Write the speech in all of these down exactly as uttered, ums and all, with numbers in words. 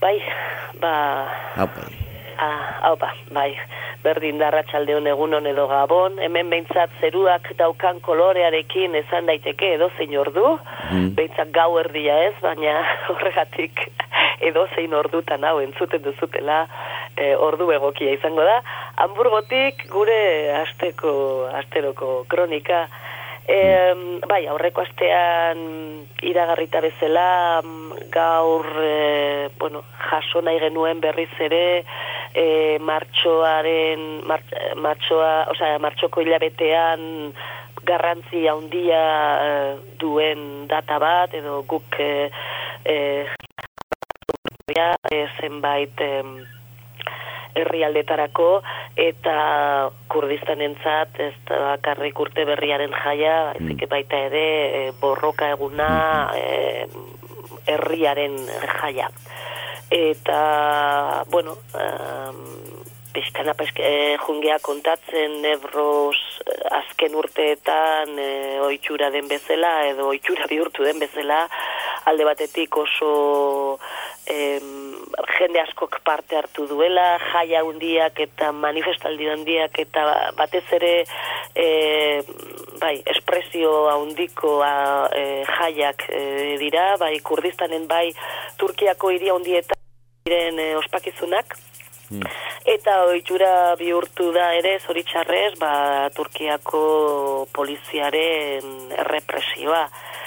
Bai, ba... Hau, bai. Ah, hau ba, bai, berdin darratsaldeon egunon edo gabon, hemen behintzat zeruak daukan kolorearekin esan daiteke edo zein ordu, mm. behintzat gau erdia ez, baina horregatik edo zein ordutan hau entzuten duzutela e, ordu egokia izango da. Hamburgotik gure asteko, asteroko kronika, e, bai, aurreko astean iragarrita bezala gaur, e, bueno, jaso nahi genuen berriz ere, E, martxoaren mar, martxoa, osea, martxoko hilabetean garrantzi handia e, duen data bat edo guk e, e, e, zenbait e, herrialdetarako eta Kurdistanentzat ez da bakarrik urte berriaren jaia, baizik baita ere e, borroka eguna e, herriaren jaia. Eta, bueno, um, pixkana pixka, eh, jungea kontatzen Nebros azken urteetan eh, oitxura den bezala, edo oitxura bihurtu den bezala, alde batetik oso eh, jende askok parte hartu duela, jaia handiak eta manifestaldi handiak eta batez ere eh, bai, espresio handiko eh, jaiak eh, dira, bai Kurdistanen, bai Turkiako hiri handietan diren e, ospakizunak, mm. eta ohitura bihurtu da ere zoritxarrez, ba, Turkiako poliziaren errepresioa.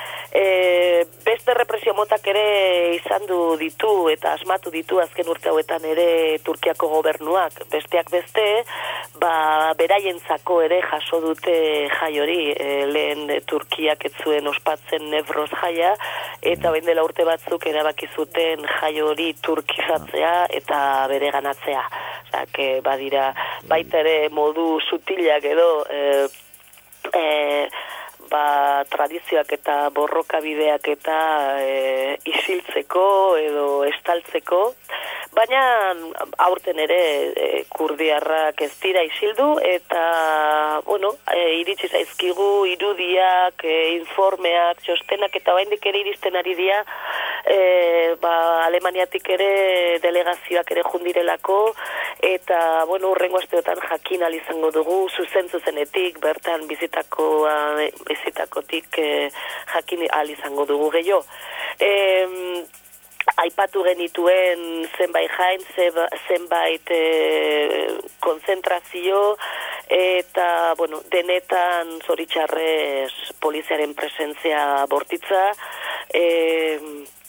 E, beste represio motak ere izan du ditu eta asmatu ditu azken urte hauetan ere Turkiako gobernuak, besteak beste, ba, beraientzako ere jaso dute jai hori, e, lehen Turkiak ez zuen ospatzen Nebros jaia, eta orain dela urte batzuk erabaki zuten jai hori turkizatzea eta bereganatzea. Osea, que badira baita ere modu sutilak edo e, e, ba, tradizioak eta borrokabideak eta e, isiltzeko edo estaltzeko, baina aurten ere e, kurdiarrak ez dira isildu eta, bueno, e, iritsi zaizkigu irudiak, e, informeak, txostenak eta oraindik ere iristen ari dira, e, ba, Alemaniatik ere delegazioak ere jundirelako, eta, bueno, urrengo asteotan jakin ahal izango dugu, zuzen zuzenetik, bertan bizitako, bizitakotik e, jakin ahal izango dugu gehiago. E, aipatu genituen zenbait jain, zenbait e, konzentrazio, eta, bueno, denetan zoritxarrez poliziaren presentzia bortitza, e,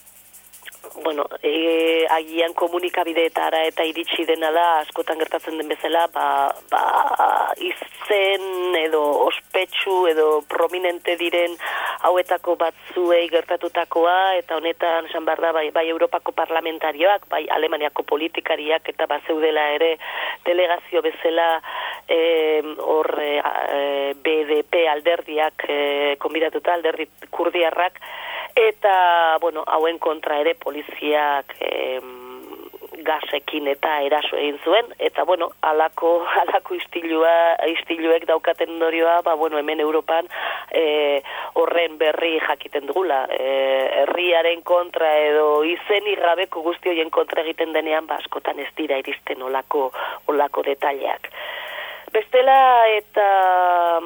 bueno, e, agian komunikabideetara eta iritsi dena da, askotan gertatzen den bezala, ba, ba, izen edo ospetsu edo prominente diren hauetako batzuei gertatutakoa, eta honetan esan behar da, bai, bai Europako parlamentarioak, bai Alemaniako politikariak, eta bazeudela ere delegazio bezala hor e, B D P alderdiak e, konbidatuta, alderdi kurdiarrak, eta, bueno, hauen kontra ere poliziak e, gasekin eta eraso egin zuen, eta, bueno, alako, alako istilua, istiluek daukaten ondorioa, ba, bueno, hemen Europan e, horren berri jakiten dugula. E, herriaren kontra edo izenik gabeko guzti horien kontra egiten denean, ba, askotan ez dira iristen olako, olako detaileak. Bestela eta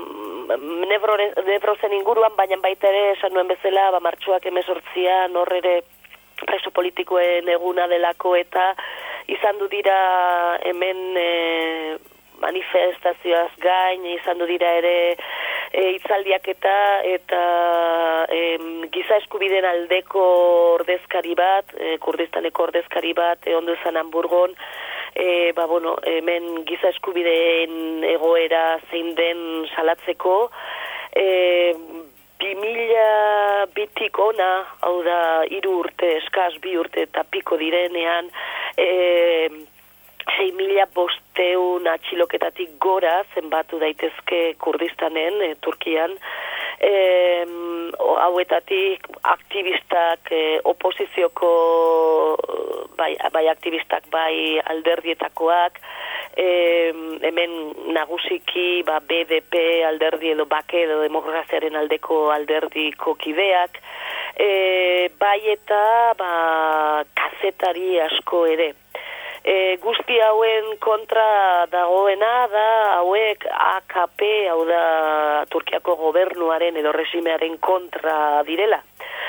Nebrosen inguruan, baina baita ere esan nuen bezala, ba, martxoak hemezortzian hor ere preso politikoen eguna delako eta izan du dira hemen e, manifestazioaz gain, izan du dira ere e, hitzaldiak eta eta e, giza eskubideen aldeko ordezkari bat, e, Kurdistaneko ordezkari bat, e, ondo izan Hamburgon, E, ba, bueno, hemen giza eskubideen egoera zein den salatzeko, e, bi mila bitik ona, hau da, hiru urte, eskaz bi urte eta piko direnean, e, sei mila bosteun atxiloketatik gora zenbatu daitezke Kurdistanen, e, Turkian, e, hauetatik aktivistak, e, oposizioko bai, bai aktivistak, bai alderdietakoak, e, hemen nagusiki ba, B D P alderdi edo bake edo demokraziaren aldeko alderdiko kideak, e, bai eta ba, kazetari asko ere. E, guzti hauen kontra dagoena da hauek A K P, hau da Turkiako gobernuaren edo regimearen kontra direla.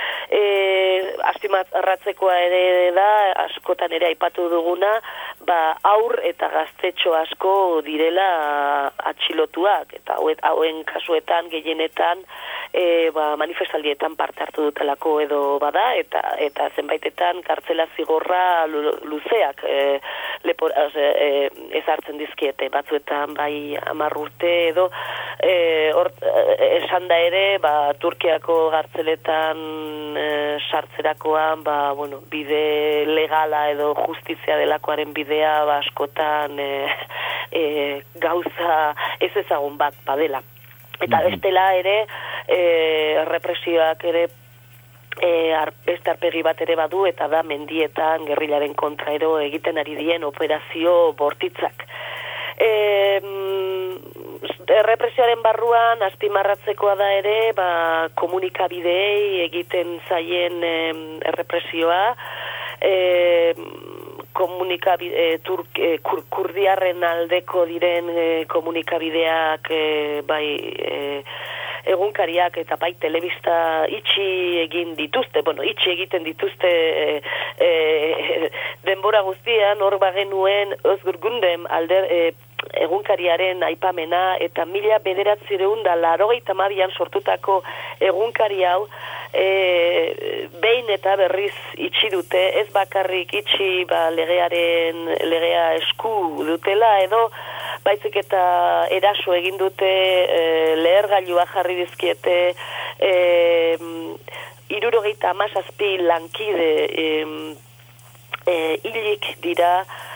E, azpimarratzekoa ere da, askotan ere aipatu duguna, ba, aur eta gaztetxo asko direla atxilotuak, eta hauen kasuetan, gehienetan, e, ba, manifestaldietan parte hartu dutelako edo bada, eta eta zenbaitetan kartzela zigorra luzeak e, lepor, e, ezartzen dizkiete, batzuetan bai hamar urte edo, e, or, esan da ere, ba, Turkiako gartzeletan e, sartzerakoan, ba, bueno, bide legala edo justizia delakoaren bidea, ba, askotan e, e, gauza ez ezagun bat badela. Eta bestela ere, e, represioak ere e, ar, beste arpegi bat ere badu, eta da mendietan gerrilaren kontraero egiten ari dien operazio bortitzak. E, represioaren barruan azpimarratzekoa da ere, ba, komunikabideei egiten zaien e, represioa, e, komunikabide, e, turk, e, kur, kurdiarren aldeko diren e, komunikabideak e, bai e, egunkariak eta bai telebista itxi egin dituzte, bueno, itxi egiten dituzte e, e, denbora guztian, hor bagenuen Özgür Gündem alder, e, egunkariaren aipamena, eta mila bederatzireun da laurogeita hamabian sortutako egunkari hau, e, behin eta berriz itxi dute, ez bakarrik itxi ba, legearen legea esku dutela, edo baizik eta eraso egin dute, e, lehergailua jarri dizkiete, e, hirurogeita hamazazpi lankide e, e, hilik dira,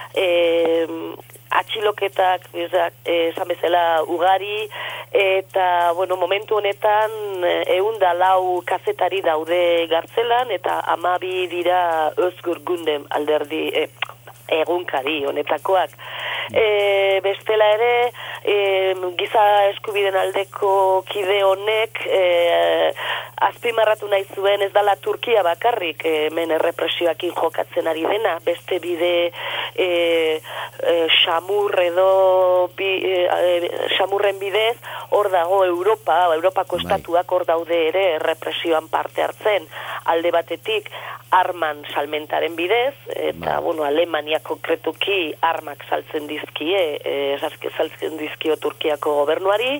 e, atxiloketak esan bezala ugari, eta bueno, momentu honetan ehun da lau kazetari daude gartzelan, eta hamabi dira Özgür Gündem alderdi e, egunkari honetakoak. E, bestela ere, e, giza eskubiden aldeko kide honek e, azpimarratu nahi zuen ez dala Turkia bakarrik hemen errepresioakin jokatzen ari dena, beste bide e, e, xamur edo bi, e, xamurren bidez hor dago Europa, Europako estatuak hor daude ere errepresioan parte hartzen, alde batetik arman salmentaren bidez, eta bueno, Alemania konkretuki armak saltzen dizkie, e, saltzen dizkio Turkiako gobernuari,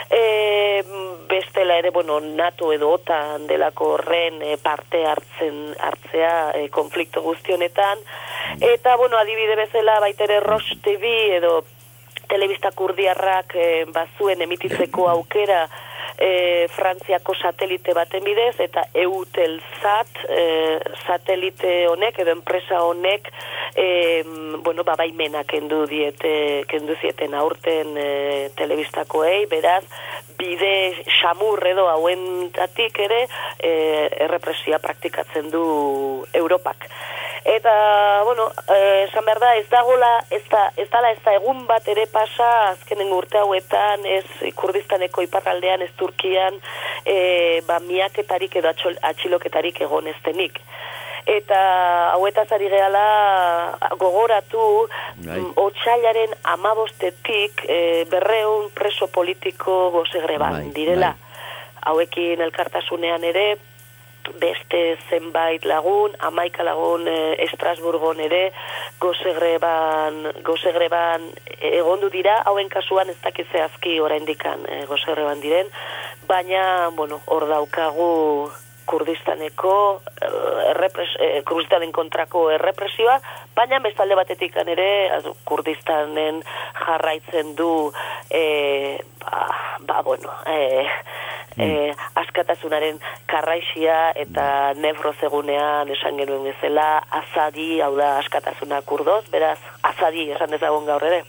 e, bestela ere, bueno, NATO edo OTAN delako horren e, parte hartzen hartzea e, konflikto guztionetan, eta bueno, adibide bezala baitere Rosh T V edo telebista kurdiarrak e, bazuen emititzeko aukera E, Frantziako satelite baten bidez, eta Eutelsat e, satelite honek edo enpresa honek e, bueno, babaimena kendu diete, kendu zieten aurten e, telebistakoei, beraz bide xamur edo hauentatik ere e, errepresia praktikatzen du Europak. Eta, bueno, eh, esan behar da, ez dagola, ez da, ez dala ez da egun bat ere pasa, azkenen urte hauetan, ez Kurdistaneko iparraldean, ez Turkian, eh, ba, miaketarik edo atxiloketarik egon ez denik. Eta hauetaz ari gehala gogoratu, otsailaren hamabostetik eh, berreun preso politiko gozegreban direla. Hauekin elkartasunean ere, beste zenbait lagun, hamaika lagun e, Estrasburgon ere gozegreban, gozegreban egondu dira, hauen kasuan ez dakiz zehazki oraindikan e, gozegreban diren, baina, bueno, hor daukagu Kurdistaneko errepres, eh, Kurdistanen kontrako errepresioa, baina bestalde batetik ere Kurdistanen jarraitzen du eh, ba, ba, bueno, eh, eh, askatasunaren karraixia, eta Nevroz egunean esan genuen bezala Azadi, hau da askatasuna kurdoz, beraz Azadi esan dezagun gaur ere.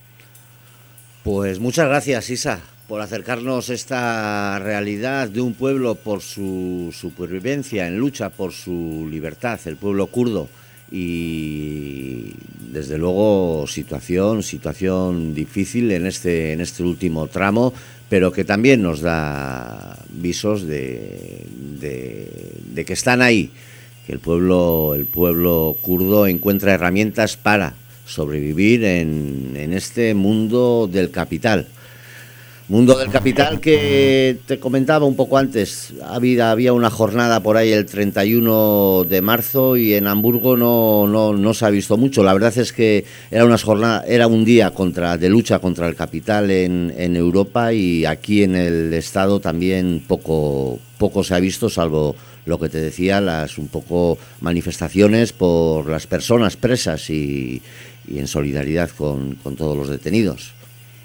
Pues muchas gracias, Isa, por acercarnos esta realidad de un pueblo por su supervivencia, en lucha por su libertad, el pueblo kurdo, y desde luego situación, situación difícil en este, en este último tramo, pero que también nos da visos de, de, de que están ahí, que el pueblo, el pueblo kurdo encuentra herramientas para sobrevivir en, en este mundo del capital. Mundo del capital que te comentaba un poco antes. Había, había una jornada por ahí el treinta y uno de marzo y en Hamburgo no, no, no se ha visto mucho. La verdad es que era una jornada, era un día contra, de lucha contra el capital en, en Europa, y aquí en el Estado también poco, poco se ha visto, salvo lo que te decía, las un poco manifestaciones por las personas presas y, y en solidaridad con, con todos los detenidos.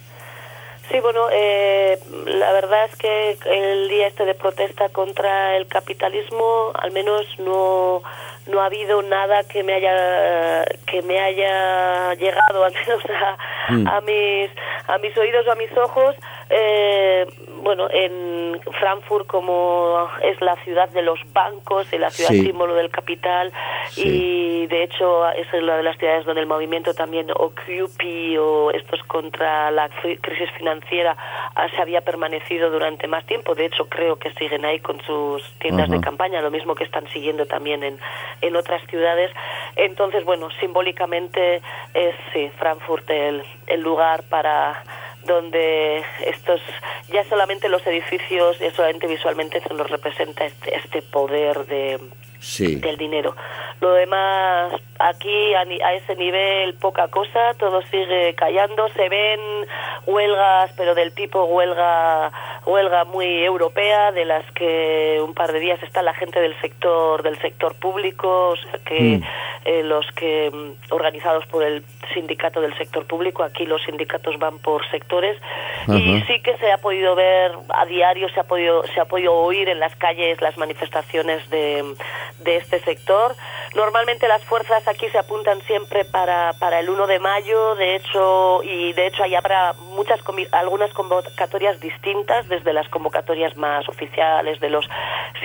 Sí, bueno, eh, la verdad es que el día este de protesta contra el capitalismo, al menos no no ha habido nada que me haya que me haya llegado, al menos a, mm. a mis a mis oídos o a mis ojos. Eh, bueno, en Frankfurt, como es la ciudad de los bancos y la ciudad sí. símbolo del capital, sí. y de hecho es una de las ciudades donde el movimiento también Occupy o estos contra la crisis financiera se había permanecido durante más tiempo. De hecho, creo que siguen ahí con sus tiendas uh-huh. de campaña, lo mismo que están siguiendo también en, en otras ciudades. Entonces, bueno, simbólicamente es sí, Frankfurt el, el lugar para donde estos, ya solamente los edificios, ya solamente visualmente se nos representa este, este poder de sí. del dinero. Lo demás, aquí a, a ese nivel poca cosa, todo sigue callando. Se ven huelgas, pero del tipo huelga huelga muy europea, de las que un par de días está la gente del sector del sector público, o sea que mm. eh, los que organizados por el sindicato del sector público, aquí los sindicatos van por sectores. Uh-huh. Y sí que se ha podido ver a diario, se ha podido se ha podido oír en las calles las manifestaciones de de este sector. Normalmente las fuerzas aquí se apuntan siempre para para el uno de mayo, de hecho, y de hecho ahí habrá muchas algunas convocatorias distintas, desde las convocatorias más oficiales de los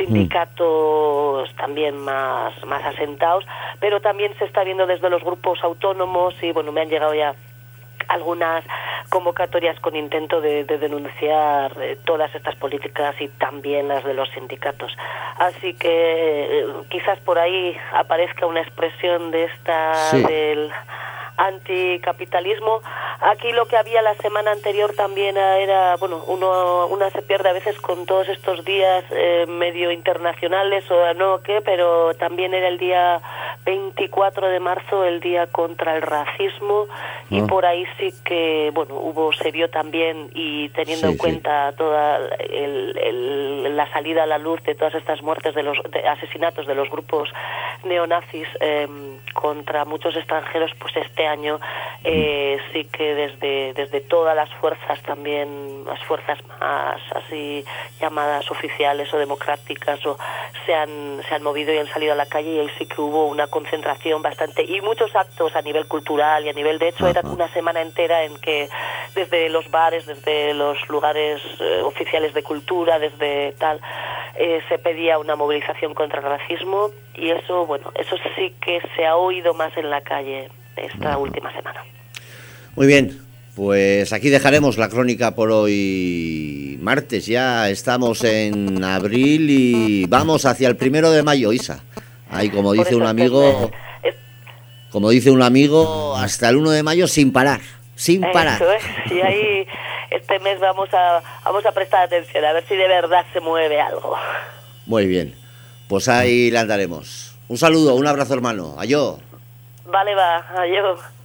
sindicatos mm. también más más asentados, pero también se está viendo desde los grupos autónomos, y bueno, me han llegado ya algunas convocatorias con intento de, de denunciar eh, todas estas políticas y también las de los sindicatos. Así que eh, quizás por ahí aparezca una expresión de esta sí. del anticapitalismo. Aquí lo que había la semana anterior también era, bueno, uno una se pierde a veces con todos estos días eh, medio internacionales o no qué, pero también era el día veinticuatro de marzo, el día contra el racismo, y oh. por ahí sí que, bueno, hubo, se vio también, y teniendo sí, en cuenta sí. toda el, el, la salida a la luz de todas estas muertes, de los de asesinatos de los grupos neonazis eh, contra muchos extranjeros, pues este año eh, mm. sí que desde desde todas las fuerzas, también las fuerzas más así llamadas oficiales o democráticas, o se han se han movido y han salido a la calle, y ahí sí que hubo una concentración bastante, y muchos actos a nivel cultural y a nivel, de hecho, uh-huh. era una semana entera en que desde los bares, desde los lugares eh, oficiales de cultura, desde tal, eh, se pedía una movilización contra el racismo, y eso, bueno, eso sí que se ha oído más en la calle esta uh-huh. última semana. Muy bien, pues aquí dejaremos la crónica por hoy martes. Ya estamos en abril y vamos hacia el primero de mayo, Isa. Ahí, como dice un amigo, como dice un amigo, hasta el uno de mayo sin parar, sin parar. Eso es, y ahí este mes vamos a vamos a prestar atención, a ver si de verdad se mueve algo. Muy bien, pues ahí la andaremos. Un saludo, un abrazo, hermano. Ayó. Vale, va, ayó.